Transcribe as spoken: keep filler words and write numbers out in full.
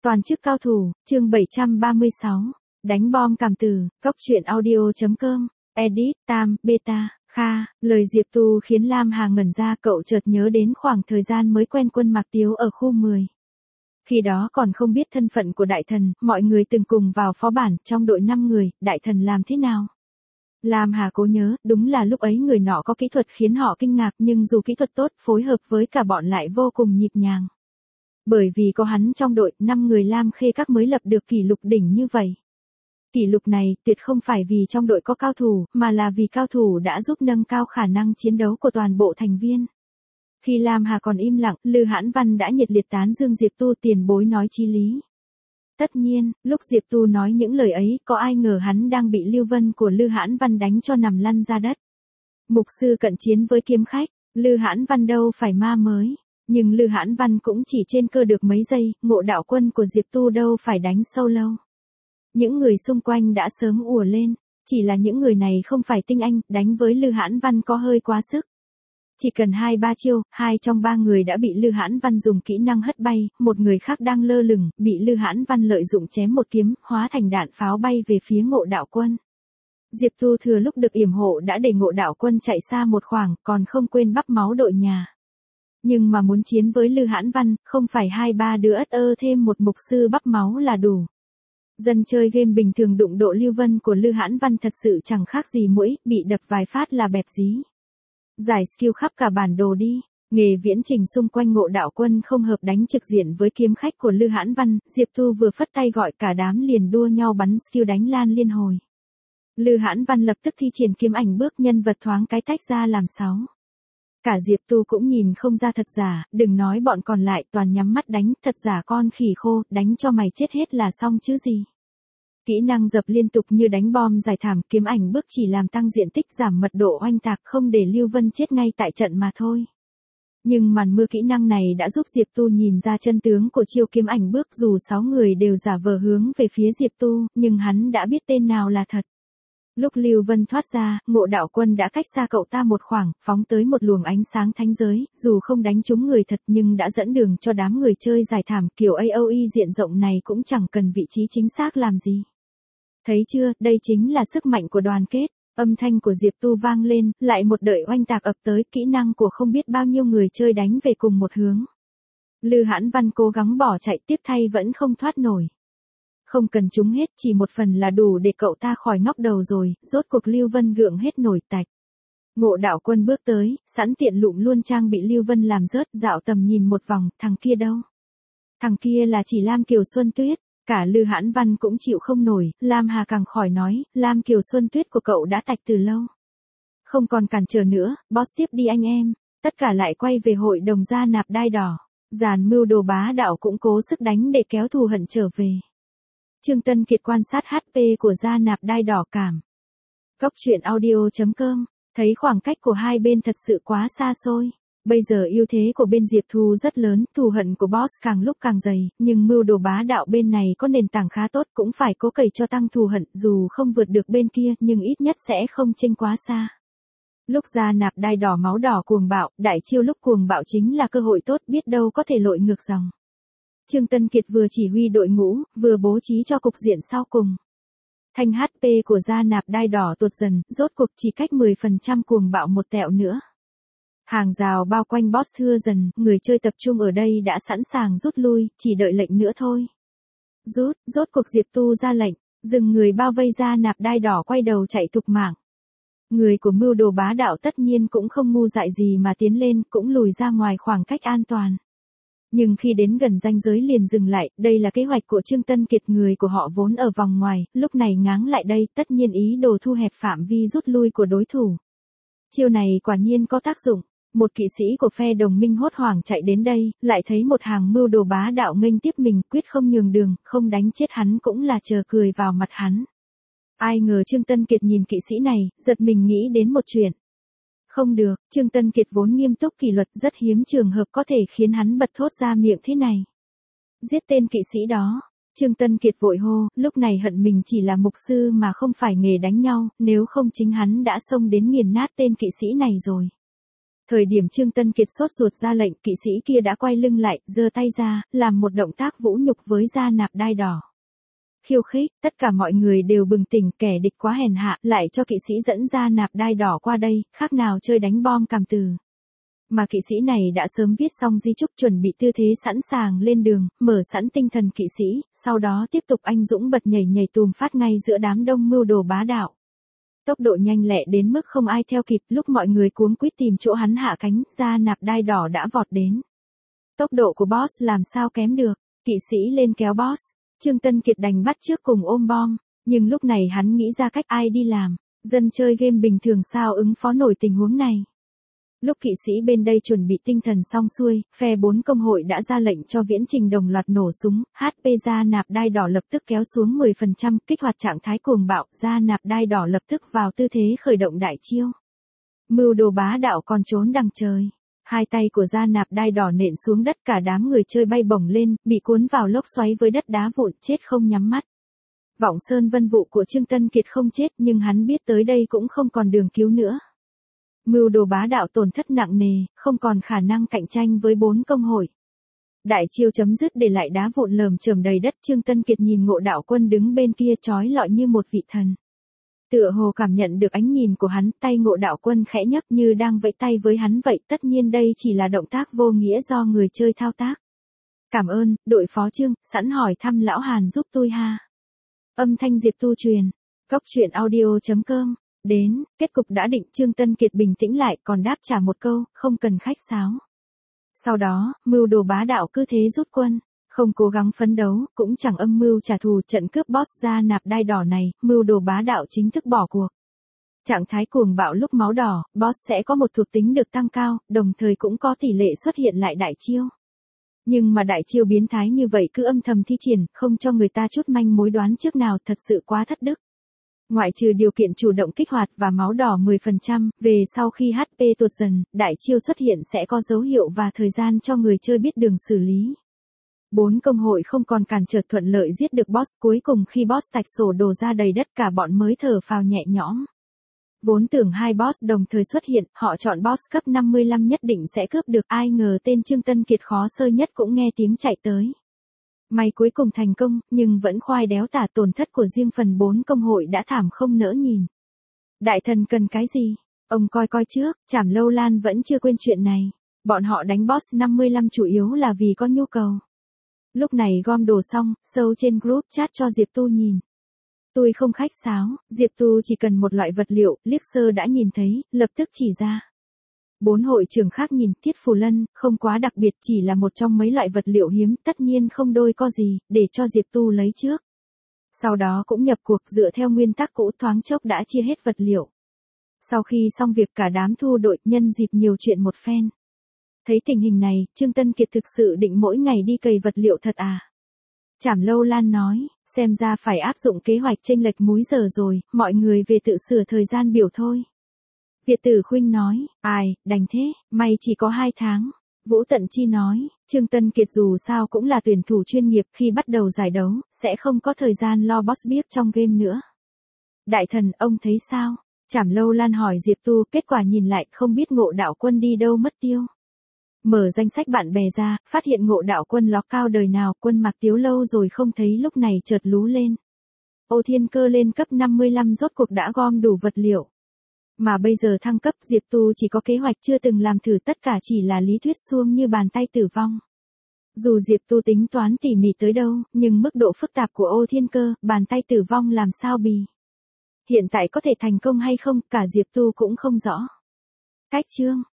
Toàn chức cao thủ, chương bảy trăm ba mươi sáu. Đánh bom cảm tử, góc truyện audio.com, edit, tam, beta, kha, lời Diệp Tu khiến Lam Hà ngẩn ra, cậu chợt nhớ đến khoảng thời gian mới quen Quân Mạc Tiếu ở khu mười. Khi đó còn không biết thân phận của đại thần, mọi người từng cùng vào phó bản, trong đội năm người, đại thần làm thế nào? Lam Hà cố nhớ, đúng là lúc ấy người nọ có kỹ thuật khiến họ kinh ngạc, nhưng dù kỹ thuật tốt, phối hợp với cả bọn lại vô cùng nhịp nhàng. Bởi vì có hắn trong đội, năm người Lam Khê Các mới lập được kỷ lục đỉnh như vậy. Kỷ lục này tuyệt không phải vì trong đội có cao thủ, mà là vì cao thủ đã giúp nâng cao khả năng chiến đấu của toàn bộ thành viên. Khi Lam Hà còn im lặng, Lư Hãn Văn đã nhiệt liệt tán dương Diệp Tu, tiền bối nói chí lý. Tất nhiên, lúc Diệp Tu nói những lời ấy, có ai ngờ hắn đang bị Lưu Vân của Lư Hãn Văn đánh cho nằm lăn ra đất. Mục sư cận chiến với kiếm khách, Lư Hãn Văn đâu phải ma mới. Nhưng Lư Hãn Văn cũng chỉ trên cơ được mấy giây, Ngộ Đạo Quân của Diệp Tu đâu phải đánh sâu lâu. Những người xung quanh đã sớm ùa lên, chỉ là những người này không phải tinh anh, đánh với Lư Hãn Văn có hơi quá sức. Chỉ cần hai ba chiêu, hai trong ba người đã bị Lư Hãn Văn dùng kỹ năng hất bay, một người khác đang lơ lửng, bị Lư Hãn Văn lợi dụng chém một kiếm, hóa thành đạn pháo bay về phía Ngộ Đạo Quân. Diệp Tu thừa lúc được yểm hộ đã để Ngộ Đạo Quân chạy xa một khoảng, còn không quên bắp máu đội nhà. Nhưng mà muốn chiến với Lư Hãn Văn, không phải hai ba đứa ất ơ thêm một mục sư bắp máu là đủ. Dân chơi game bình thường đụng độ Lưu Vân của Lư Hãn Văn thật sự chẳng khác gì muỗi, bị đập vài phát là bẹp dí. Giải skill khắp cả bản đồ đi. Nghề viễn trình xung quanh Ngộ Đạo Quân không hợp đánh trực diện với kiếm khách của Lư Hãn Văn, Diệp Tu vừa phất tay gọi cả đám liền đua nhau bắn skill đánh lan liên hồi. Lư Hãn Văn lập tức thi triển kiếm ảnh bước, nhân vật thoáng cái tách ra làm sáu. Cả Diệp Tu cũng nhìn không ra thật giả, đừng nói bọn còn lại toàn nhắm mắt đánh, thật giả con khỉ khô, đánh cho mày chết hết là xong chứ gì. Kỹ năng dập liên tục như đánh bom giải thảm, kiếm ảnh bước chỉ làm tăng diện tích, giảm mật độ oanh tạc, không để Lưu Vân chết ngay tại trận mà thôi. Nhưng màn mưa kỹ năng này đã giúp Diệp Tu nhìn ra chân tướng của chiêu kiếm ảnh bước, dù sáu người đều giả vờ hướng về phía Diệp Tu, nhưng hắn đã biết tên nào là thật. Lúc Lưu Vân thoát ra, Ngộ Đạo Quân đã cách xa cậu ta một khoảng, phóng tới một luồng ánh sáng thánh giới, dù không đánh trúng người thật nhưng đã dẫn đường cho đám người chơi giải thảm, kiểu a o e diện rộng này cũng chẳng cần vị trí chính xác làm gì. Thấy chưa, đây chính là sức mạnh của đoàn kết. Âm thanh của Diệp Tu vang lên, lại một đợt oanh tạc ập tới, kỹ năng của không biết bao nhiêu người chơi đánh về cùng một hướng. Lư Hãn Văn cố gắng bỏ chạy tiếp thay vẫn không thoát nổi. Không cần trúng hết, chỉ một phần là đủ để cậu ta khỏi ngóc đầu rồi, rốt cuộc Lưu Vân gượng hết nổi tạch. Ngộ Đạo Quân bước tới, sẵn tiện lụm luôn trang bị Lưu Vân làm rớt, dạo tầm nhìn một vòng, thằng kia đâu? Thằng kia là chỉ Lam Kiều Xuân Tuyết. Cả Lư Hãn Văn cũng chịu không nổi, Lam Hà càng khỏi nói, Lam Kiều Xuân Tuyết của cậu đã tạch từ lâu. Không còn cản trở nữa, boss tiếp đi anh em, tất cả lại quay về hội đồng gia nạp đai đỏ. Dàn mưu đồ bá đạo cũng cố sức đánh để kéo thù hận trở về. Trương Tân Kiệt quan sát hát pê của gia nạp đai đỏ cảm. Góc truyện audio.com, thấy khoảng cách của hai bên thật sự quá xa xôi. Bây giờ ưu thế của bên Diệp Thu rất lớn, thù hận của boss càng lúc càng dày, nhưng mưu đồ bá đạo bên này có nền tảng khá tốt, cũng phải cố cày cho tăng thù hận, dù không vượt được bên kia, nhưng ít nhất sẽ không chênh quá xa. Lúc gia nạp đai đỏ máu đỏ cuồng bạo, đại chiêu lúc cuồng bạo chính là cơ hội tốt, biết đâu có thể lội ngược dòng. Trương Tân Kiệt vừa chỉ huy đội ngũ, vừa bố trí cho cục diện sau cùng. Thanh hát pê của gia nạp đai đỏ tuột dần, rốt cuộc chỉ cách mười phần trăm cuồng bạo một tẹo nữa. Hàng rào bao quanh boss thưa dần, người chơi tập trung ở đây đã sẵn sàng rút lui, chỉ đợi lệnh nữa thôi. Rút, rốt cuộc Diệp Tu ra lệnh, dừng người bao vây gia nạp đai đỏ quay đầu chạy thục mạng. Người của mưu đồ bá đạo tất nhiên cũng không ngu dại gì mà tiến lên, cũng lùi ra ngoài khoảng cách an toàn. Nhưng khi đến gần ranh giới liền dừng lại, đây là kế hoạch của Trương Tân Kiệt, người của họ vốn ở vòng ngoài, lúc này ngáng lại đây, tất nhiên ý đồ thu hẹp phạm vi rút lui của đối thủ. Chiêu này quả nhiên có tác dụng. Một kỵ sĩ của phe đồng minh hốt hoảng chạy đến đây, lại thấy một hàng mưu đồ bá đạo nghênh tiếp mình, quyết không nhường đường, không đánh chết hắn cũng là chờ cười vào mặt hắn. Ai ngờ Trương Tân Kiệt nhìn kỵ sĩ này, giật mình nghĩ đến một chuyện. Không được, Trương Tân Kiệt vốn nghiêm túc kỷ luật, rất hiếm trường hợp có thể khiến hắn bật thốt ra miệng thế này. Giết tên kỵ sĩ đó. Trương Tân Kiệt vội hô, lúc này hận mình chỉ là mục sư mà không phải nghề đánh nhau, nếu không chính hắn đã xông đến nghiền nát tên kỵ sĩ này rồi. Thời điểm Trương Tân Kiệt sốt ruột ra lệnh, kỵ sĩ kia đã quay lưng lại, giơ tay ra, làm một động tác vũ nhục với da nạp đai đỏ. Khiêu khích, tất cả mọi người đều bừng tỉnh, kẻ địch quá hèn hạ, lại cho kỵ sĩ dẫn da nạp đai đỏ qua đây, khác nào chơi đánh bom cảm từ. Mà kỵ sĩ này đã sớm viết xong di chúc, chuẩn bị tư thế sẵn sàng lên đường, mở sẵn tinh thần kỵ sĩ, sau đó tiếp tục anh dũng bật nhảy nhảy tùm phát ngay giữa đám đông mưu đồ bá đạo. Tốc độ nhanh lẹ đến mức không ai theo kịp, lúc mọi người cuống quýt tìm chỗ hắn hạ cánh, da nạp đai đỏ đã vọt đến. Tốc độ của boss làm sao kém được, kỵ sĩ lên kéo boss, Trương Tân Kiệt đành bắt trước cùng ôm bom, nhưng lúc này hắn nghĩ ra cách ai đi làm, dân chơi game bình thường sao ứng phó nổi tình huống này. Lúc kỵ sĩ bên đây chuẩn bị tinh thần xong xuôi, phe bốn công hội đã ra lệnh cho Viễn Trình đồng loạt nổ súng, hát pê da nạp đai đỏ lập tức kéo xuống mười phần trăm, kích hoạt trạng thái cuồng bạo, da nạp đai đỏ lập tức vào tư thế khởi động đại chiêu. Mưu đồ bá đạo còn trốn đằng trời. Hai tay của da nạp đai đỏ nện xuống đất, cả đám người chơi bay bổng lên, bị cuốn vào lốc xoáy với đất đá vụn, chết không nhắm mắt. Vọng sơn vân vụ của Trương Tân Kiệt không chết, nhưng hắn biết tới đây cũng không còn đường cứu nữa. Mưu đồ bá đạo tổn thất nặng nề, không còn khả năng cạnh tranh với bốn công hội. Đại chiêu chấm dứt để lại đá vụn lởm chởm đầy đất. Trương Tân Kiệt nhìn Ngộ Đạo Quân đứng bên kia chói lọi như một vị thần. Tựa hồ cảm nhận được ánh nhìn của hắn, tay Ngộ Đạo Quân khẽ nhấc như đang vẫy tay với hắn vậy, tất nhiên đây chỉ là động tác vô nghĩa do người chơi thao tác. Cảm ơn, đội phó Trương, sẵn hỏi thăm lão Hàn giúp tôi ha. Âm thanh Diệp Tu truyền. Cốc truyện audio chấm com. Đến, kết cục đã định. Trương Tân Kiệt bình tĩnh lại, còn đáp trả một câu, không cần khách sáo. Sau đó, mưu đồ bá đạo cứ thế rút quân, không cố gắng phấn đấu, cũng chẳng âm mưu trả thù. Trận cướp boss da nạp đai đỏ này, mưu đồ bá đạo chính thức bỏ cuộc. Trạng thái cuồng bạo lúc máu đỏ, boss sẽ có một thuộc tính được tăng cao, đồng thời cũng có tỷ lệ xuất hiện lại đại chiêu. Nhưng mà đại chiêu biến thái như vậy cứ âm thầm thi triển, không cho người ta chút manh mối đoán trước nào, thật sự quá thất đức. Ngoại trừ điều kiện chủ động kích hoạt và máu đỏ mười phần trăm, về sau khi hát pê tuột dần, đại chiêu xuất hiện sẽ có dấu hiệu và thời gian cho người chơi biết đường xử lý. Bốn công hội không còn cản trở, thuận lợi giết được boss, cuối cùng khi boss tạch sổ đổ ra đầy đất cả bọn mới thở phào nhẹ nhõm. Vốn tưởng hai boss đồng thời xuất hiện, họ chọn boss cấp năm mươi lăm nhất định sẽ cướp được, ai ngờ tên Trương Tân Kiệt khó sơ nhất cũng nghe tiếng chạy tới. May cuối cùng thành công, nhưng vẫn khoai đéo tả, tổn thất của riêng phần bốn công hội đã thảm không nỡ nhìn. Đại thần cần cái gì? Ông coi coi trước, Trảm Lâu Lan vẫn chưa quên chuyện này. Bọn họ đánh boss năm mươi lăm chủ yếu là vì có nhu cầu. Lúc này gom đồ xong, sâu trên group chat cho Diệp Tu nhìn. Tôi không khách sáo, Diệp Tu chỉ cần một loại vật liệu, liếc sơ đã nhìn thấy, lập tức chỉ ra. Bốn hội trưởng khác nhìn, Thiết Phù Lân, không quá đặc biệt, chỉ là một trong mấy loại vật liệu hiếm, tất nhiên không đôi co gì, để cho Diệp Tu lấy trước. Sau đó cũng nhập cuộc, dựa theo nguyên tắc cũ, thoáng chốc đã chia hết vật liệu. Sau khi xong việc cả đám thu đội, nhân dịp nhiều chuyện một phen. Thấy tình hình này, Trương Tân Kiệt thực sự định mỗi ngày đi cày vật liệu thật à? Trảm Lâu Lan nói, xem ra phải áp dụng kế hoạch chênh lệch múi giờ rồi, mọi người về tự sửa thời gian biểu thôi. Việt Tử Khuynh nói, ai, đành thế, may chỉ có hai tháng. Vũ Tận Chi nói, Trương Tân Kiệt dù sao cũng là tuyển thủ chuyên nghiệp, khi bắt đầu giải đấu, sẽ không có thời gian lo boss biếc trong game nữa. Đại thần, ông thấy sao? Trảm Lâu Lan hỏi Diệp Tu, kết quả nhìn lại, không biết Ngộ Đạo Quân đi đâu mất tiêu. Mở danh sách bạn bè ra, phát hiện Ngộ Đạo Quân ló cao đời nào, Quân Mặc Tiếu lâu rồi không thấy, lúc này chợt lú lên. Ô Thiên Cơ lên cấp năm mươi lăm rốt cuộc đã gom đủ vật liệu. Mà bây giờ thăng cấp, Diệp Tu chỉ có kế hoạch chưa từng làm thử, tất cả chỉ là lý thuyết suông như bàn tay tử vong. Dù Diệp Tu tính toán tỉ mỉ tới đâu, nhưng mức độ phức tạp của Ô Thiên Cơ, bàn tay tử vong làm sao bì. Hiện tại có thể thành công hay không, cả Diệp Tu cũng không rõ. Cách chương